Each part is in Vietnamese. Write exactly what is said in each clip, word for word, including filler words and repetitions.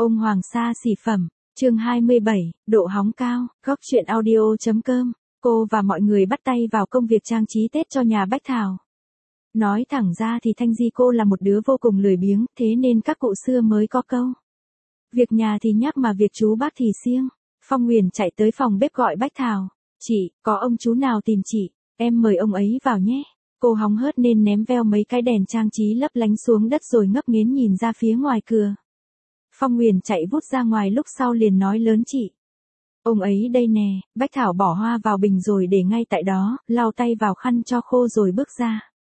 Ông Hoàng Sa xỉ phẩm, chương hai mươi bảy, độ hóng cao, góc truyện audio.com. Cô và mọi người bắt tay vào công việc trang trí Tết cho nhà Bách Thảo. Nói thẳng ra thì Thanh Di cô là một đứa vô cùng lười biếng, thế nên các cụ xưa mới có câu. Việc nhà thì nhắc mà việc chú bác thì siêng. Phong Nguyền chạy tới phòng bếp gọi Bách Thảo. Chị, có ông chú nào tìm chị, em mời ông ấy vào nhé. Cô hóng hớt nên ném veo mấy cái đèn trang trí lấp lánh xuống đất rồi ngấp nghếch nhìn ra phía ngoài cửa. Phong Nguyền chạy vút ra ngoài lúc sau liền nói lớn chị. Ông ấy đây nè, Bách Thảo bỏ hoa vào bình rồi để ngay tại đó, lau tay vào khăn cho khô rồi bước ra.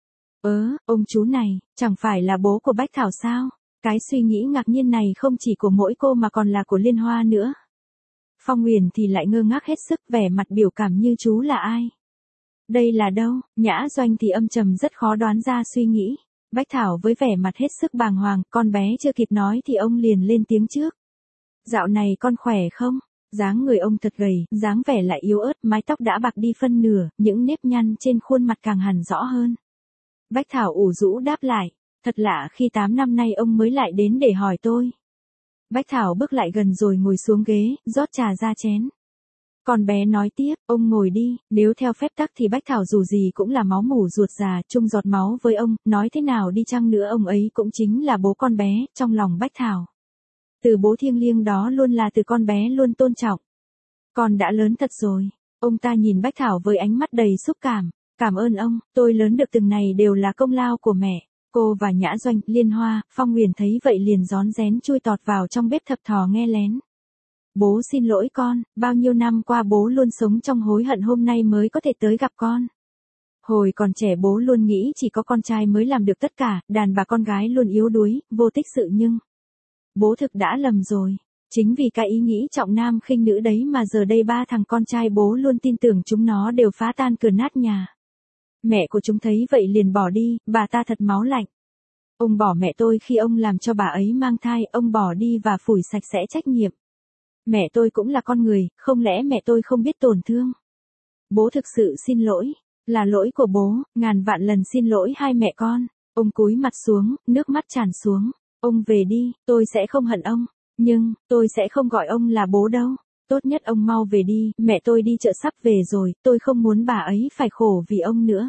Ớ, ông chú này, chẳng phải là bố của Bách Thảo sao? Cái suy nghĩ ngạc nhiên này không chỉ của mỗi cô mà còn là của Liên Hoa nữa. Phong Nguyền thì lại ngơ ngác hết sức, vẻ mặt biểu cảm như chú là ai? Đây là đâu? Nhã Doanh thì âm trầm rất khó đoán ra suy nghĩ. Bách Thảo với vẻ mặt hết sức bàng hoàng, con bé chưa kịp nói thì ông liền lên tiếng trước. Dạo này con khỏe không? Dáng người ông thật gầy, dáng vẻ lại yếu ớt, mái tóc đã bạc đi phân nửa, những nếp nhăn trên khuôn mặt càng hằn rõ hơn. Bách Thảo ủ rũ đáp lại, thật lạ khi tám năm nay ông mới lại đến để hỏi tôi. Bách Thảo bước lại gần rồi ngồi xuống ghế, rót trà ra chén. Con bé nói tiếp, ông ngồi đi, nếu theo phép tắc thì Bách Thảo dù gì cũng là máu mủ ruột già, chung giọt máu với ông, nói thế nào đi chăng nữa ông ấy cũng chính là bố con bé, trong lòng Bách Thảo. Từ bố thiêng liêng đó luôn là từ con bé luôn tôn trọng. Con đã lớn thật rồi. Ông ta nhìn Bách Thảo với ánh mắt đầy xúc cảm. Cảm ơn ông, tôi lớn được từng này đều là công lao của mẹ. Cô và Nhã Doanh, Liên Hoa, Phong Nguyền thấy vậy liền rón rén chui tọt vào trong bếp thập thò nghe lén. Bố xin lỗi con, bao nhiêu năm qua bố luôn sống trong hối hận hôm nay mới có thể tới gặp con. Hồi còn trẻ bố luôn nghĩ chỉ có con trai mới làm được tất cả, đàn bà con gái luôn yếu đuối, vô tích sự nhưng... Bố thực đã lầm rồi. Chính vì cái ý nghĩ trọng nam khinh nữ đấy mà giờ đây ba thằng con trai bố luôn tin tưởng chúng nó đều phá tan cửa nát nhà. Mẹ của chúng thấy vậy liền bỏ đi, bà ta thật máu lạnh. Ông bỏ mẹ tôi khi ông làm cho bà ấy mang thai, ông bỏ đi và phủi sạch sẽ trách nhiệm. Mẹ tôi cũng là con người, không lẽ mẹ tôi không biết tổn thương? Bố thực sự xin lỗi, là lỗi của bố, ngàn vạn lần xin lỗi hai mẹ con. Ông cúi mặt xuống, nước mắt tràn xuống. Ông về đi, tôi sẽ không hận ông, nhưng, tôi sẽ không gọi ông là bố đâu. Tốt nhất ông mau về đi, mẹ tôi đi chợ sắp về rồi, tôi không muốn bà ấy phải khổ vì ông nữa.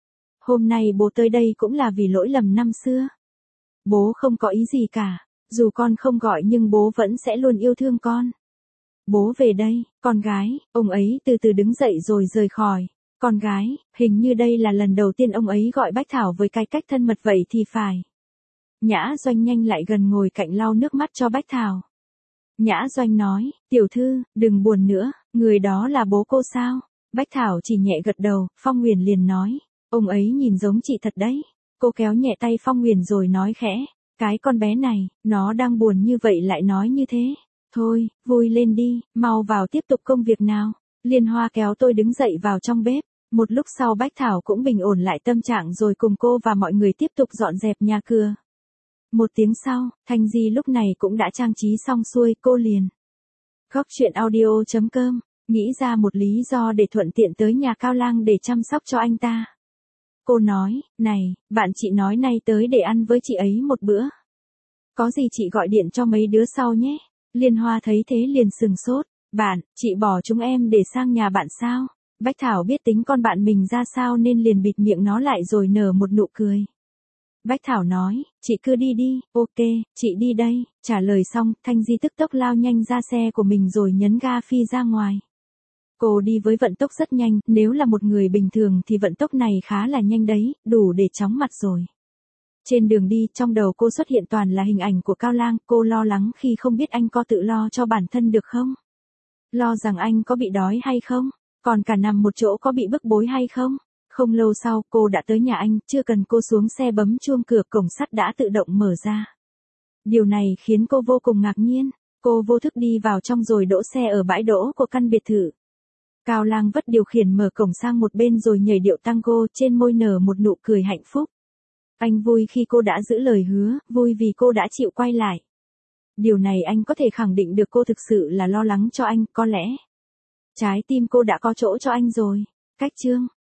Hôm nay bố tới đây cũng là vì lỗi lầm năm xưa. Bố không có ý gì cả, dù con không gọi nhưng bố vẫn sẽ luôn yêu thương con. Bố về đây, con gái, ông ấy từ từ đứng dậy rồi rời khỏi. Con gái, hình như đây là lần đầu tiên ông ấy gọi Bách Thảo với cái cách thân mật vậy thì phải. Nhã Doanh nhanh lại gần ngồi cạnh lau nước mắt cho Bách Thảo. Nhã Doanh nói, tiểu thư, đừng buồn nữa, người đó là bố cô sao? Bách Thảo chỉ nhẹ gật đầu, Phong Nguyền liền nói, ông ấy nhìn giống chị thật đấy. Cô kéo nhẹ tay Phong Nguyền rồi nói khẽ, cái con bé này, nó đang buồn như vậy lại nói như thế. Thôi, vui lên đi, mau vào tiếp tục công việc nào. Liên Hoa kéo tôi đứng dậy vào trong bếp. Một lúc sau Bách Thảo cũng bình ổn lại tâm trạng rồi cùng cô và mọi người tiếp tục dọn dẹp nhà cửa. Một tiếng sau, Thanh Di lúc này cũng đã trang trí xong xuôi, cô liền. Góc truyện audio.com, nghĩ ra một lý do để thuận tiện tới nhà Cao Lang để chăm sóc cho anh ta. Cô nói, này, bạn chị nói nay tới để ăn với chị ấy một bữa. Có gì chị gọi điện cho mấy đứa sau nhé. Liên Hoa thấy thế liền sừng sốt, bạn, chị bỏ chúng em để sang nhà bạn sao? Bách Thảo biết tính con bạn mình ra sao nên liền bịt miệng nó lại rồi nở một nụ cười. Bách Thảo nói, chị cứ đi đi, ok, chị đi đây. Trả lời xong, Thanh Di tức tốc lao nhanh ra xe của mình rồi nhấn ga phi ra ngoài. Cô đi với vận tốc rất nhanh, nếu là một người bình thường thì vận tốc này khá là nhanh đấy, đủ để chóng mặt rồi. Trên đường đi, trong đầu cô xuất hiện toàn là hình ảnh của Cao Lang, cô lo lắng khi không biết anh có tự lo cho bản thân được không? Lo rằng anh có bị đói hay không? Còn cả nằm một chỗ có bị bức bối hay không? Không lâu sau, cô đã tới nhà anh, chưa cần cô xuống xe bấm chuông cửa cổng sắt đã tự động mở ra. Điều này khiến cô vô cùng ngạc nhiên, cô vô thức đi vào trong rồi đỗ xe ở bãi đỗ của căn biệt thự. Cao Lang vất điều khiển mở cổng sang một bên rồi nhảy điệu tango, trên môi nở một nụ cười hạnh phúc. Anh vui khi cô đã giữ lời hứa, vui vì cô đã chịu quay lại. Điều này anh có thể khẳng định được cô thực sự là lo lắng cho anh, có lẽ. Trái tim cô đã có chỗ cho anh rồi. Cách chương